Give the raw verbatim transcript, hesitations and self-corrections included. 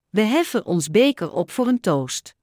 We heffen ons beker op voor een toast.